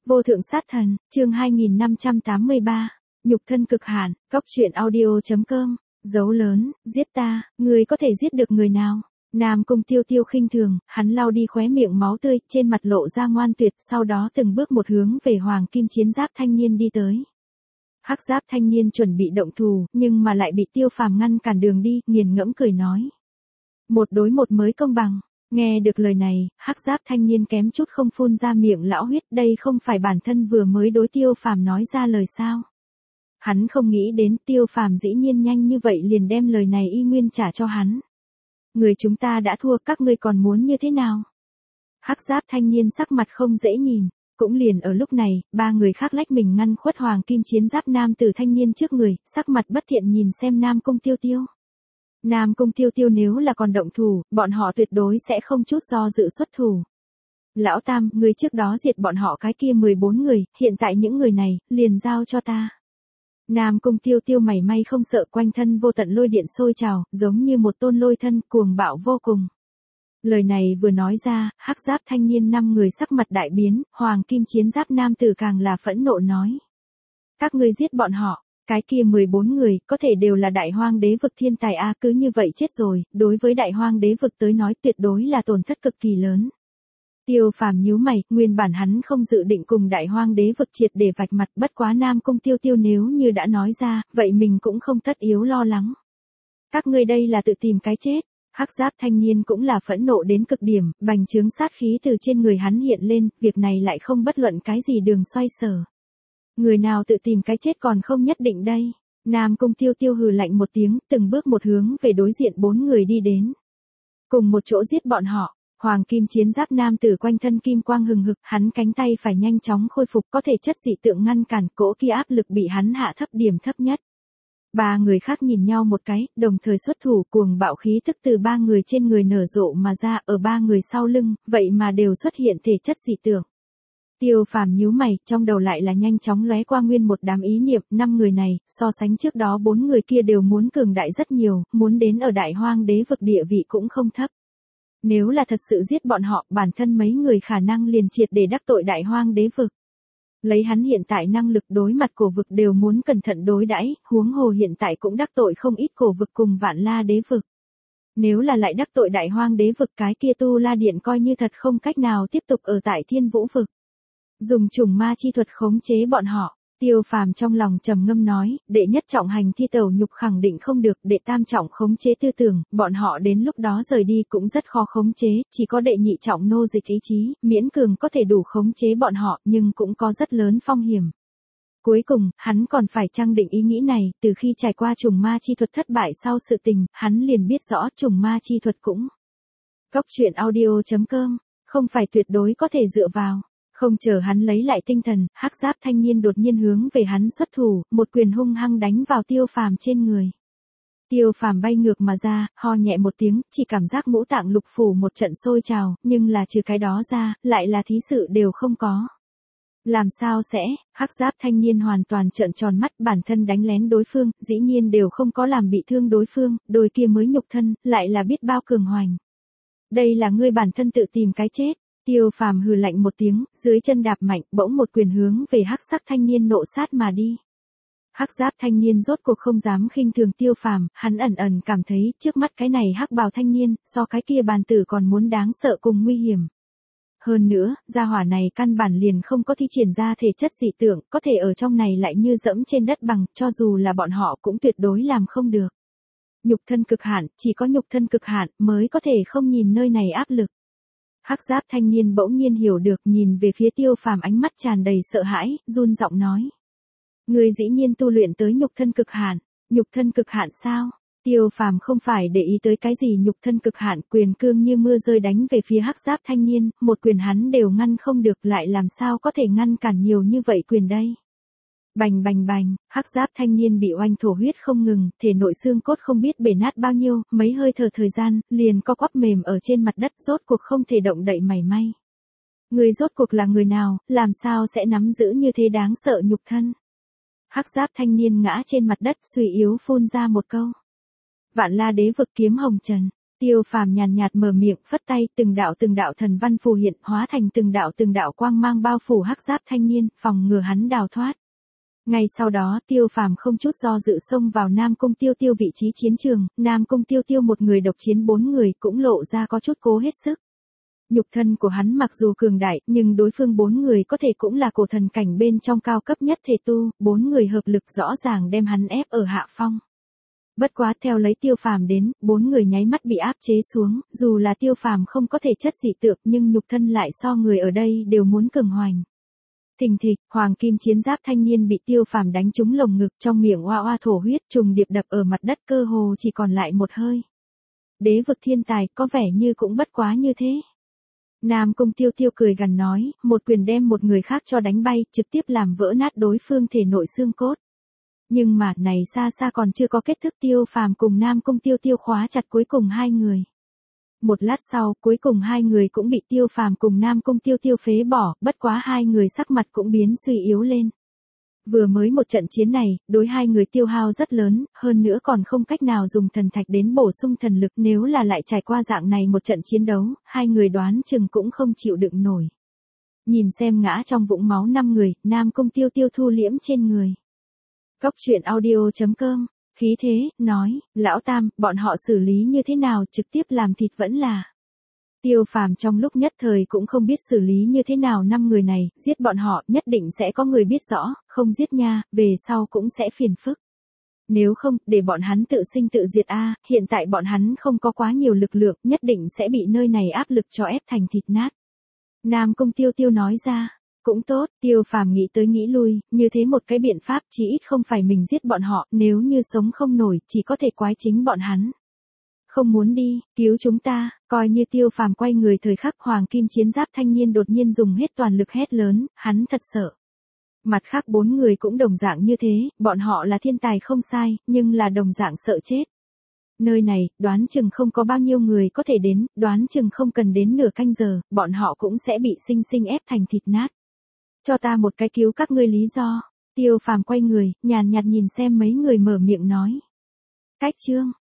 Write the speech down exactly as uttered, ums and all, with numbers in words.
Vô thượng sát thần, chương hai nghìn năm trăm tám mươi ba, nhục thân cực hạn, cóc truyện audio.com, dấu lớn, giết ta, người có thể giết được người nào? Nam Cung Tiêu Tiêu khinh thường, hắn lau đi khóe miệng máu tươi, trên mặt lộ ra ngoan tuyệt, sau đó từng bước một hướng về hoàng kim chiến giáp thanh niên đi tới. Hắc giáp thanh niên chuẩn bị động thủ, nhưng mà lại bị Tiêu Phàm ngăn cản đường đi, nghiền ngẫm cười nói. Một đối một mới công bằng. Nghe được lời này, hắc giáp thanh niên kém chút không phun ra miệng lão huyết, đây không phải bản thân vừa mới đối Tiêu Phàm nói ra lời sao. Hắn không nghĩ đến Tiêu Phàm dĩ nhiên nhanh như vậy liền đem lời này y nguyên trả cho hắn. Người chúng ta đã thua, các ngươi còn muốn như thế nào? Hắc giáp thanh niên sắc mặt không dễ nhìn, cũng liền ở lúc này, ba người khác lách mình ngăn khuất hoàng kim chiến giáp nam tử thanh niên trước người, sắc mặt bất thiện nhìn xem Nam Cung Tiêu Tiêu. Nam Cung Tiêu Tiêu nếu là còn động thủ, bọn họ tuyệt đối sẽ không chút do dự xuất thủ. Lão Tam, người trước đó diệt bọn họ cái kia mười bốn người, hiện tại những người này, liền giao cho ta. Nam Cung Tiêu Tiêu mảy may không sợ, quanh thân vô tận lôi điện sôi trào, giống như một tôn lôi thân, cuồng bạo vô cùng. Lời này vừa nói ra, hắc giáp thanh niên năm người sắc mặt đại biến, hoàng kim chiến giáp nam tử càng là phẫn nộ nói. Các ngươi giết bọn họ. Cái kia mười bốn người, có thể đều là đại hoang đế vực thiên tài a, cứ như vậy chết rồi, đối với đại hoang đế vực tới nói tuyệt đối là tổn thất cực kỳ lớn. Tiêu Phàm nhíu mày, nguyên bản hắn không dự định cùng đại hoang đế vực triệt để vạch mặt, bất quá Nam Cung Tiêu Tiêu nếu như đã nói ra, vậy mình cũng không tất yếu lo lắng. Các ngươi đây là tự tìm cái chết. Hắc giáp thanh niên cũng là phẫn nộ đến cực điểm, bành trướng sát khí từ trên người hắn hiện lên, việc này lại không bất luận cái gì đường xoay sở. Người nào tự tìm cái chết còn không nhất định đây. Nam Cung Tiêu Tiêu hừ lạnh một tiếng, từng bước một hướng về đối diện bốn người đi đến. Cùng một chỗ giết bọn họ, hoàng kim chiến giáp nam tử quanh thân kim quang hừng hực, hắn cánh tay phải nhanh chóng khôi phục, có thể chất dị tượng ngăn cản, cỗ kia áp lực bị hắn hạ thấp điểm thấp nhất. Ba người khác nhìn nhau một cái, đồng thời xuất thủ, cuồng bạo khí tức từ ba người trên người nở rộ mà ra, ở ba người sau lưng, vậy mà đều xuất hiện thể chất dị tượng. Tiêu Phàm nhíu mày, trong đầu lại là nhanh chóng lóe qua nguyên một đám ý niệm, năm người này, so sánh trước đó bốn người kia đều muốn cường đại rất nhiều, muốn đến ở đại hoang đế vực địa vị cũng không thấp. Nếu là thật sự giết bọn họ, bản thân mấy người khả năng liền triệt để đắc tội đại hoang đế vực. Lấy hắn hiện tại năng lực đối mặt cổ vực đều muốn cẩn thận đối đãi, huống hồ hiện tại cũng đắc tội không ít cổ vực cùng Vạn La đế vực. Nếu là lại đắc tội đại hoang đế vực, cái kia Tu La Điện coi như thật không cách nào tiếp tục ở tại Thiên Vũ vực. Dùng trùng ma chi thuật khống chế bọn họ, Tiêu Phàm trong lòng trầm ngâm nói, đệ nhất trọng hành thi tẩu nhục khẳng định không được, đệ tam trọng khống chế tư tưởng, bọn họ đến lúc đó rời đi cũng rất khó khống chế, chỉ có đệ nhị trọng nô dịch ý chí, miễn cường có thể đủ khống chế bọn họ, nhưng cũng có rất lớn phong hiểm. Cuối cùng, hắn còn phải trang định ý nghĩ này, từ khi trải qua trùng ma chi thuật thất bại sau sự tình, hắn liền biết rõ trùng ma chi thuật cũng. Cóc truyện audio.com, không phải tuyệt đối có thể dựa vào. Không chờ hắn lấy lại tinh thần, hắc giáp thanh niên đột nhiên hướng về hắn xuất thủ, một quyền hung hăng đánh vào Tiêu Phàm trên người. Tiêu Phàm bay ngược mà ra, ho nhẹ một tiếng, chỉ cảm giác ngũ tạng lục phủ một trận sôi trào, nhưng là trừ cái đó ra, lại là thí sự đều không có. Làm sao sẽ, hắc giáp thanh niên hoàn toàn trợn tròn mắt, bản thân đánh lén đối phương, dĩ nhiên đều không có làm bị thương đối phương, đôi kia mới nhục thân, lại là biết bao cường hoành. Đây là ngươi bản thân tự tìm cái chết. Tiêu Phàm hừ lạnh một tiếng, dưới chân đạp mạnh, bỗng một quyền hướng về hắc sắc thanh niên nộ sát mà đi. Hắc giáp thanh niên rốt cuộc không dám khinh thường Tiêu Phàm, hắn ẩn ẩn cảm thấy trước mắt cái này hắc bào thanh niên, so cái kia bàn tử còn muốn đáng sợ cùng nguy hiểm. Hơn nữa, gia hỏa này căn bản liền không có thi triển ra thể chất dị tượng, có thể ở trong này lại như dẫm trên đất bằng, cho dù là bọn họ cũng tuyệt đối làm không được. Nhục thân cực hạn, chỉ có nhục thân cực hạn mới có thể không nhìn nơi này áp lực. Hắc giáp thanh niên bỗng nhiên hiểu được, nhìn về phía Tiêu Phàm ánh mắt tràn đầy sợ hãi, run giọng nói. Người dĩ nhiên tu luyện tới nhục thân cực hạn, nhục thân cực hạn sao? Tiêu Phàm không phải để ý tới cái gì nhục thân cực hạn, quyền cương như mưa rơi đánh về phía hắc giáp thanh niên, một quyền hắn đều ngăn không được, lại làm sao có thể ngăn cản nhiều như vậy quyền đây? Bành bành bành, hắc giáp thanh niên bị oanh thổ huyết không ngừng, thể nội xương cốt không biết bể nát bao nhiêu, mấy hơi thở thời gian, liền co quắp mềm ở trên mặt đất, rốt cuộc không thể động đậy mảy may. Người rốt cuộc là người nào, làm sao sẽ nắm giữ như thế đáng sợ nhục thân? Hắc giáp thanh niên ngã trên mặt đất, suy yếu phun ra một câu. Vạn La đế vực kiếm hồng trần. Tiêu Phàm nhàn nhạt mở miệng, phất tay, từng đạo từng đạo thần văn phù hiện, hóa thành từng đạo từng đạo quang mang bao phủ hắc giáp thanh niên, phòng ngừa hắn đào thoát. Ngay sau đó, Tiêu Phàm không chút do dự xông vào Nam Cung Tiêu Tiêu vị trí chiến trường, Nam Cung Tiêu Tiêu một người độc chiến bốn người cũng lộ ra có chút cố hết sức. Nhục thân của hắn mặc dù cường đại, nhưng đối phương bốn người có thể cũng là cổ thần cảnh bên trong cao cấp nhất thể tu, bốn người hợp lực rõ ràng đem hắn ép ở hạ phong. Bất quá theo lấy Tiêu Phàm đến, bốn người nháy mắt bị áp chế xuống, dù là Tiêu Phàm không có thể chất dị tượng nhưng nhục thân lại so người ở đây đều muốn cường hoành. Thình thịch, hoàng kim chiến giáp thanh niên bị Tiêu Phàm đánh trúng lồng ngực, trong miệng oa oa thổ huyết, trùng điệp đập ở mặt đất, cơ hồ chỉ còn lại một hơi. Đế vực thiên tài, có vẻ như cũng bất quá như thế. Nam Cung Tiêu Tiêu cười gằn nói, một quyền đem một người khác cho đánh bay, trực tiếp làm vỡ nát đối phương thể nội xương cốt. Nhưng mà, này xa xa còn chưa có kết thúc, Tiêu Phàm cùng Nam Cung Tiêu Tiêu khóa chặt cuối cùng hai người. Một lát sau, cuối cùng hai người cũng bị Tiêu Phàm cùng Nam Cung Tiêu Tiêu phế bỏ, bất quá hai người sắc mặt cũng biến suy yếu lên. Vừa mới một trận chiến này, đối hai người tiêu hao rất lớn, hơn nữa còn không cách nào dùng thần thạch đến bổ sung thần lực, nếu là lại trải qua dạng này một trận chiến đấu, hai người đoán chừng cũng không chịu đựng nổi. Nhìn xem ngã trong vũng máu năm người, Nam Cung Tiêu Tiêu thu liễm trên người. Cốc truyện audio chấm com, khí thế, nói, lão Tam, bọn họ xử lý như thế nào, trực tiếp làm thịt vẫn là. Tiêu Phàm trong lúc nhất thời cũng không biết xử lý như thế nào năm người này, giết bọn họ, nhất định sẽ có người biết rõ, không giết nha, về sau cũng sẽ phiền phức. Nếu không, để bọn hắn tự sinh tự diệt a, hiện tại bọn hắn không có quá nhiều lực lượng, nhất định sẽ bị nơi này áp lực cho ép thành thịt nát. Nam Cung Tiêu Tiêu nói ra, cũng tốt, Tiêu Phàm nghĩ tới nghĩ lui, như thế một cái biện pháp chỉ ít không phải mình giết bọn họ, nếu như sống không nổi, chỉ có thể quái chính bọn hắn. Không muốn đi, cứu chúng ta, coi như Tiêu Phàm quay người thời khắc hoàng kim chiến giáp thanh niên đột nhiên dùng hết toàn lực hét lớn, hắn thật sợ. Mặt khác bốn người cũng đồng dạng như thế, bọn họ là thiên tài không sai, nhưng là đồng dạng sợ chết. Nơi này, đoán chừng không có bao nhiêu người có thể đến, đoán chừng không cần đến nửa canh giờ, bọn họ cũng sẽ bị sinh sinh ép thành thịt nát. Cho ta một cái cứu các ngươi lý do. Tiêu Phàm quay người, nhàn nhạt nhìn xem mấy người mở miệng nói. Cách chương.